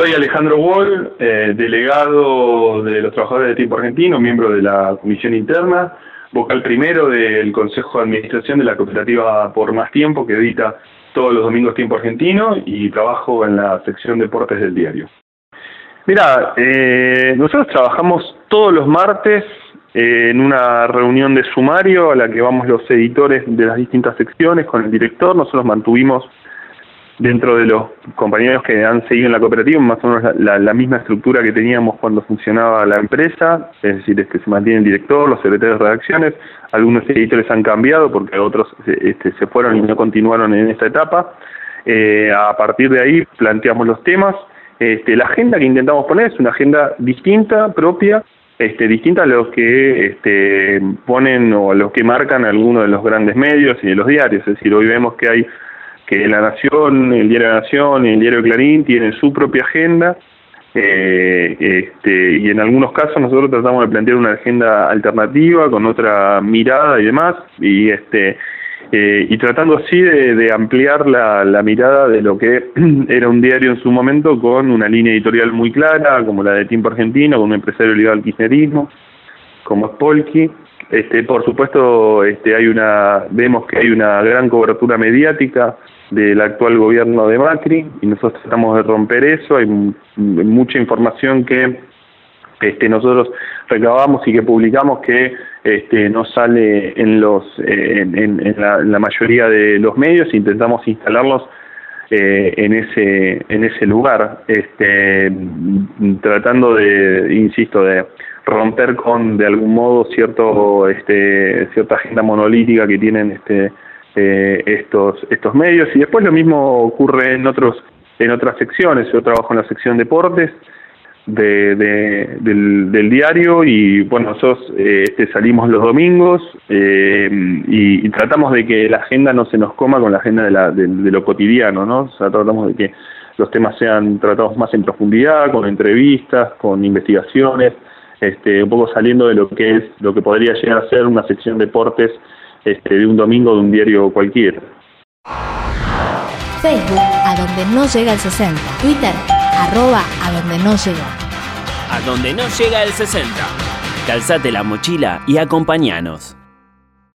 Soy Alejandro Wall, delegado de los trabajadores de Tiempo Argentino, miembro de la comisión interna, vocal primero del Consejo de Administración de la cooperativa Por Más Tiempo, que edita todos los domingos Tiempo Argentino, y trabajo en la sección Deportes del diario. Mirá, nosotros trabajamos todos los martes en una reunión de sumario a la que vamos los editores de las distintas secciones con el director. Nosotros mantuvimos, dentro de los compañeros que han seguido en la cooperativa, más o menos la misma estructura que teníamos cuando funcionaba la empresa, es decir, es que se mantiene el director, los secretarios de redacciones. Algunos editores han cambiado porque otros se fueron y no continuaron en esta etapa. A partir de ahí planteamos los temas. La agenda que intentamos poner es una agenda distinta, propia, distinta a los que ponen o a los que marcan algunos de los grandes medios y de los diarios. Es decir, hoy vemos que hay que La Nación, el Diario de la Nación y el Diario Clarín tienen su propia agenda, y en algunos casos nosotros tratamos de plantear una agenda alternativa con otra mirada y demás, y tratando así de ampliar la mirada de lo que era un diario en su momento, con una línea editorial muy clara, como la de Tiempo Argentino, con un empresario ligado al kirchnerismo, como es Polki. Por supuesto, vemos que hay una gran cobertura mediática del actual gobierno de Macri, y nosotros tratamos de romper eso. Hay mucha información que nosotros recabamos y que publicamos que no sale en la mayoría de los medios. Intentamos instalarlos en ese lugar, tratando de romper con, de algún modo, cierta agenda monolítica que tienen estos medios. Y después lo mismo ocurre en otras secciones. Yo trabajo en la sección deportes del diario, y bueno, nosotros salimos los domingos, y tratamos de que la agenda no se nos coma con la agenda de lo cotidiano, ¿no? O sea, tratamos de que los temas sean tratados más en profundidad, con entrevistas, con investigaciones, un poco saliendo de lo que podría llegar a ser una sección deportes de un domingo de un diario cualquiera. Facebook, a donde no llega el 60. Twitter, @ a donde no llega. A donde no llega el 60. Calzate la mochila y acompañanos.